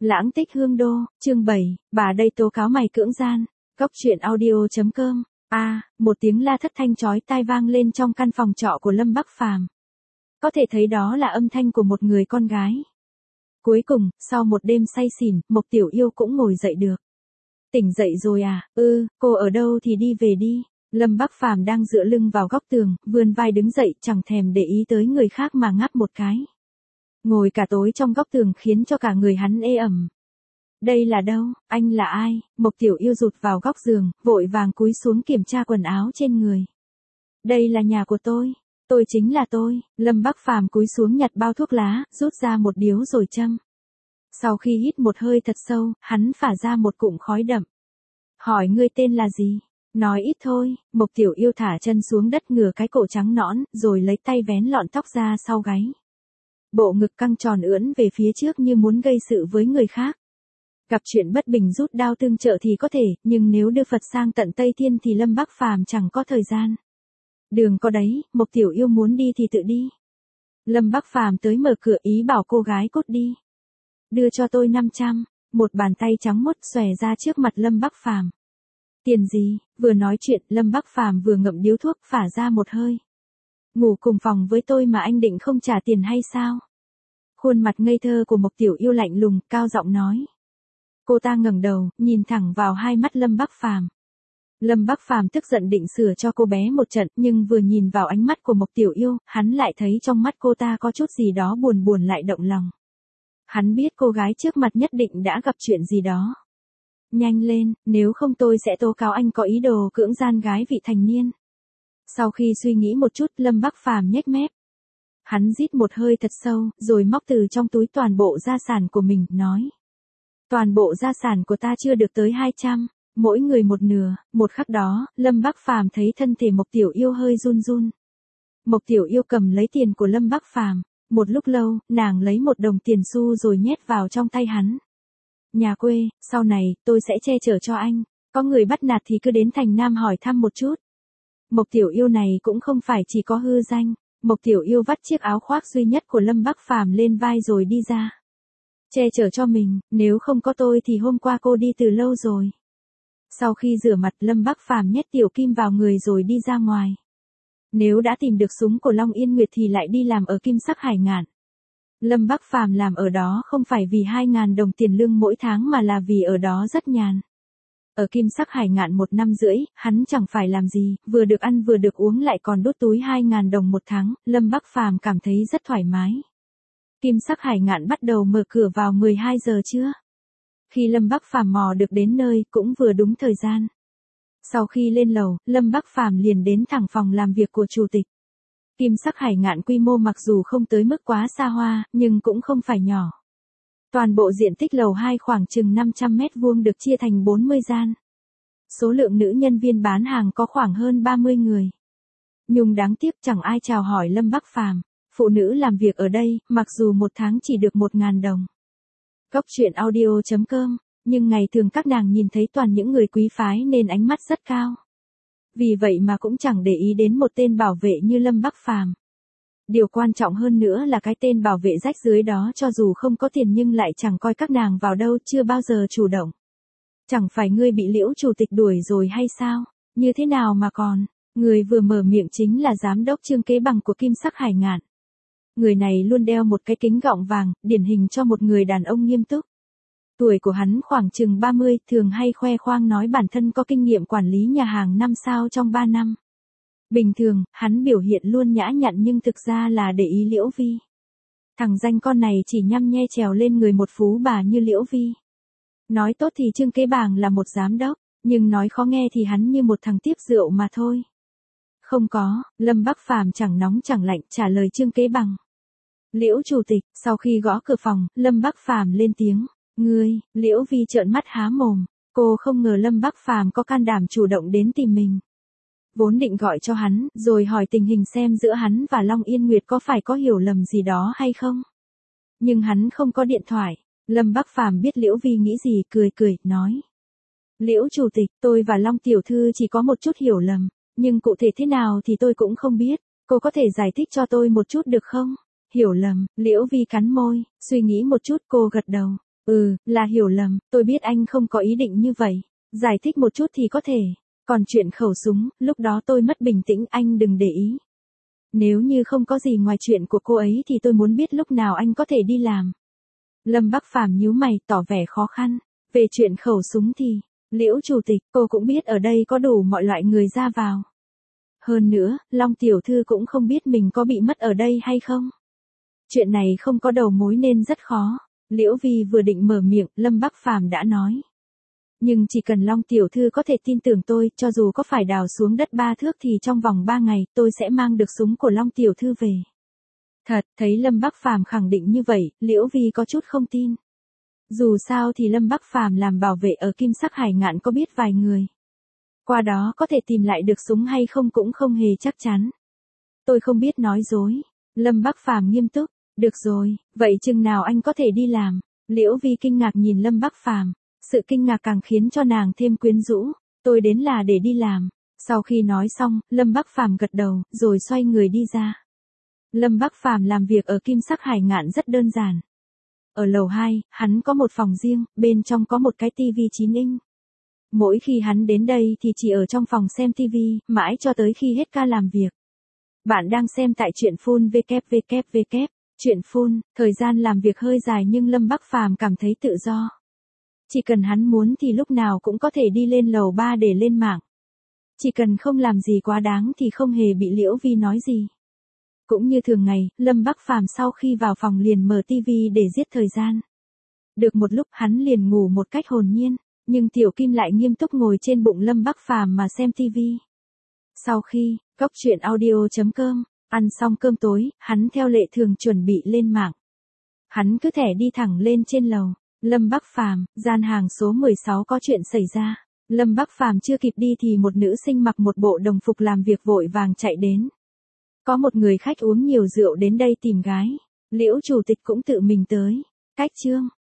Lãng tích hương đô, chương 7, bà đây tố cáo mày cưỡng gian. Góc truyện audio.com. Một tiếng la thất thanh chói tai vang lên trong căn phòng trọ của Lâm Bắc Phàm. Có thể thấy đó là âm thanh của một người con gái. Cuối cùng, sau một đêm say xỉn, Mộc Tiểu Yêu cũng ngồi dậy được. Tỉnh dậy rồi à? Cô ở đâu thì đi về đi. Lâm Bắc Phàm đang dựa lưng vào góc tường, vươn vai đứng dậy, chẳng thèm để ý tới người khác mà ngáp một cái. Ngồi cả tối trong góc tường khiến cho cả người hắn ê ẩm. Đây là đâu? Anh là ai? Mộc Tiểu Yêu rụt vào góc giường, vội vàng cúi xuống kiểm tra quần áo trên người. Đây là nhà của tôi. Tôi chính là tôi. Lâm Bắc Phàm cúi xuống nhặt bao thuốc lá, rút ra một điếu rồi châm. Sau khi hít một hơi thật sâu, hắn phả ra một cụm khói đậm. Hỏi ngươi tên là gì? Nói ít thôi. Mộc Tiểu Yêu thả chân xuống đất, ngửa cái cổ trắng nõn, rồi lấy tay vén lọn tóc ra sau gáy. Bộ ngực căng tròn ưỡn về phía trước như muốn gây sự với người khác. Gặp chuyện bất bình rút đao tương trợ thì có thể, nhưng nếu đưa Phật sang tận Tây Thiên thì Lâm Bắc Phàm chẳng có thời gian. Đường có đấy, Mộc Tiểu Yêu muốn đi thì tự đi. Lâm Bắc Phàm tới mở cửa, ý bảo cô gái cút đi. Đưa cho tôi 500, một bàn tay trắng muốt xòe ra trước mặt Lâm Bắc Phàm. Tiền gì? Vừa nói chuyện, Lâm Bắc Phàm vừa ngậm điếu thuốc, phả ra một hơi. Ngủ cùng phòng với tôi mà anh định không trả tiền hay sao? Khuôn mặt ngây thơ của Mộc Tiểu Yêu lạnh lùng, cao giọng nói. Cô ta ngẩng đầu, nhìn thẳng vào hai mắt Lâm Bắc Phàm. Lâm Bắc Phàm tức giận định sửa cho cô bé một trận, nhưng vừa nhìn vào ánh mắt của Mộc Tiểu Yêu, hắn lại thấy trong mắt cô ta có chút gì đó buồn buồn lại động lòng. Hắn biết cô gái trước mặt nhất định đã gặp chuyện gì đó. Nhanh lên, nếu không tôi sẽ tố cáo anh có ý đồ cưỡng gian gái vị thành niên. Sau khi suy nghĩ một chút, Lâm Bắc Phàm nhếch mép. Hắn rít một hơi thật sâu, rồi móc từ trong túi toàn bộ gia sản của mình, nói. Toàn bộ gia sản của ta chưa được tới 200, mỗi người một nửa. Một khắc đó, Lâm Bắc Phàm thấy thân thể Mộc Tiểu Yêu hơi run run. Mộc Tiểu Yêu cầm lấy tiền của Lâm Bắc Phàm. Một lúc lâu, nàng lấy một đồng tiền xu rồi nhét vào trong tay hắn. Nhà quê, sau này, tôi sẽ che chở cho anh. Có người bắt nạt thì cứ đến thành Nam hỏi thăm một chút. Mộc Tiểu Yêu này cũng không phải chỉ có hư danh. Mộc Tiểu Yêu vắt chiếc áo khoác duy nhất của Lâm Bắc Phàm lên vai rồi đi ra. Che chở cho mình, nếu không có tôi thì hôm qua cô đi từ lâu rồi. Sau khi rửa mặt, Lâm Bắc Phàm nhét tiểu kim vào người rồi đi ra ngoài. Nếu đã tìm được súng của Long Yên Nguyệt thì lại đi làm ở Kim Sắc Hải Ngạn. Lâm Bắc Phàm làm ở đó không phải vì 2.000 đồng tiền lương mỗi tháng mà là vì ở đó rất nhàn. Ở Kim Sắc Hải Ngạn 1 năm rưỡi, hắn chẳng phải làm gì, vừa được ăn vừa được uống lại còn đốt túi 2.000 đồng một tháng, Lâm Bắc Phàm cảm thấy rất thoải mái. Kim Sắc Hải Ngạn bắt đầu mở cửa vào 12 giờ trưa. Khi Lâm Bắc Phàm mò được đến nơi, cũng vừa đúng thời gian. Sau khi lên lầu, Lâm Bắc Phàm liền đến thẳng phòng làm việc của chủ tịch. Kim Sắc Hải Ngạn quy mô mặc dù không tới mức quá xa hoa, nhưng cũng không phải nhỏ. Toàn bộ diện tích lầu 2 khoảng chừng 500 mét vuông được chia thành 40 gian. Số lượng nữ nhân viên bán hàng có khoảng hơn 30 người. Nhưng đáng tiếc chẳng ai chào hỏi Lâm Bắc Phàm. Phụ nữ làm việc ở đây, mặc dù một tháng chỉ được 1.000 đồng. Góc truyện audio.com, nhưng ngày thường các nàng nhìn thấy toàn những người quý phái nên ánh mắt rất cao. Vì vậy mà cũng chẳng để ý đến một tên bảo vệ như Lâm Bắc Phàm. Điều quan trọng hơn nữa là cái tên bảo vệ rách rưới đó cho dù không có tiền nhưng lại chẳng coi các nàng vào đâu, chưa bao giờ chủ động. Chẳng phải ngươi bị Liễu chủ tịch đuổi rồi hay sao? Như thế nào mà còn? Người vừa mở miệng chính là giám đốc Trương Kế Bằng của Kim Sắc Hải Ngạn. Người này luôn đeo một cái kính gọng vàng, điển hình cho một người đàn ông nghiêm túc. Tuổi của hắn khoảng chừng 30, thường hay khoe khoang nói bản thân có kinh nghiệm quản lý nhà hàng 5 sao trong 3 năm. Bình thường, hắn biểu hiện luôn nhã nhặn nhưng thực ra là để ý Liễu Vi. Thằng danh con này chỉ nhăm nhe trèo lên người một phú bà như Liễu Vi. Nói tốt thì Trương Kế Bằng là một giám đốc, nhưng nói khó nghe thì hắn như một thằng tiếp rượu mà thôi. Không có, Lâm Bắc Phàm chẳng nóng chẳng lạnh trả lời Trương Kế Bằng. Liễu chủ tịch, sau khi gõ cửa phòng, Lâm Bắc Phàm lên tiếng. Ngươi, Liễu Vi trợn mắt há mồm, cô không ngờ Lâm Bắc Phàm có can đảm chủ động đến tìm mình. Vốn định gọi cho hắn, rồi hỏi tình hình xem giữa hắn và Long Yên Nguyệt có phải có hiểu lầm gì đó hay không. Nhưng hắn không có điện thoại, Lâm Bắc Phàm biết Liễu Vi nghĩ gì, cười, nói. Liễu chủ tịch, tôi và Long tiểu thư chỉ có một chút hiểu lầm, nhưng cụ thể thế nào thì tôi cũng không biết, cô có thể giải thích cho tôi một chút được không? Hiểu lầm, Liễu Vi cắn môi, suy nghĩ một chút, cô gật đầu. Là hiểu lầm, tôi biết anh không có ý định như vậy. Giải thích một chút thì có thể. Còn chuyện khẩu súng, lúc đó tôi mất bình tĩnh, anh đừng để ý. Nếu như không có gì ngoài chuyện của cô ấy thì tôi muốn biết lúc nào anh có thể đi làm. Lâm Bắc Phàm nhíu mày tỏ vẻ khó khăn. Về chuyện khẩu súng thì, Liễu chủ tịch, cô cũng biết ở đây có đủ mọi loại người ra vào. Hơn nữa, Long tiểu thư cũng không biết mình có bị mất ở đây hay không. Chuyện này không có đầu mối nên rất khó. Liễu Vi vừa định mở miệng, Lâm Bắc Phàm đã nói. Nhưng chỉ cần Long tiểu thư có thể tin tưởng tôi, cho dù có phải đào xuống đất 3 thước thì trong vòng 3 ngày, tôi sẽ mang được súng của Long tiểu thư về. Thật, thấy Lâm Bắc Phàm khẳng định như vậy, Liễu Vi có chút không tin. Dù sao thì Lâm Bắc Phàm làm bảo vệ ở Kim Sắc Hải Ngạn có biết vài người. Qua đó có thể tìm lại được súng hay không cũng không hề chắc chắn. Tôi không biết nói dối. Lâm Bắc Phàm nghiêm túc. Được rồi, vậy chừng nào anh có thể đi làm? Liễu Vi kinh ngạc nhìn Lâm Bắc Phàm. Sự kinh ngạc càng khiến cho nàng thêm quyến rũ. Tôi đến là để đi làm. Sau khi nói xong, Lâm Bắc Phàm gật đầu, rồi xoay người đi ra. Lâm Bắc Phàm làm việc ở Kim Sắc Hải Ngạn rất đơn giản. Ở lầu 2, hắn có một phòng riêng, bên trong có một cái tivi 9 inch. Mỗi khi hắn đến đây thì chỉ ở trong phòng xem tivi, mãi cho tới khi hết ca làm việc. Bạn đang xem tại truyện Full www. Truyện Full, thời gian làm việc hơi dài nhưng Lâm Bắc Phàm cảm thấy tự do. Chỉ cần hắn muốn thì lúc nào cũng có thể đi lên lầu 3 để lên mạng. Chỉ cần không làm gì quá đáng thì không hề bị Liễu Vi nói gì. Cũng như thường ngày, Lâm Bắc Phàm sau khi vào phòng liền mở tivi để giết thời gian. Được một lúc hắn liền ngủ một cách hồn nhiên, nhưng Tiểu Kim lại nghiêm túc ngồi trên bụng Lâm Bắc Phàm mà xem tivi. Sau khi, Cóc Truyện Audio.com, ăn xong cơm tối, hắn theo lệ thường chuẩn bị lên mạng. Hắn cứ thẻ đi thẳng lên trên lầu. Lâm Bắc Phàm, gian hàng số 16 có chuyện xảy ra. Lâm Bắc Phàm chưa kịp đi thì một nữ sinh mặc một bộ đồng phục làm việc vội vàng chạy đến. Có một người khách uống nhiều rượu đến đây tìm gái. Liễu chủ tịch cũng tự mình tới. Cách chương.